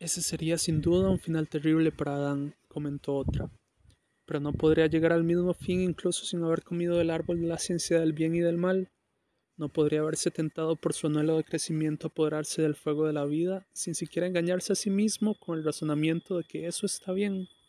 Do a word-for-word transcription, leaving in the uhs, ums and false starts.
Ese sería sin duda un final terrible para Adán, comentó otra. Pero no podría llegar al mismo fin incluso sin haber comido del árbol de la ciencia del bien y del mal. No podría haberse tentado por su anhelo de crecimiento a apoderarse del fuego de la vida, sin siquiera engañarse a sí mismo con el razonamiento de que eso está bien.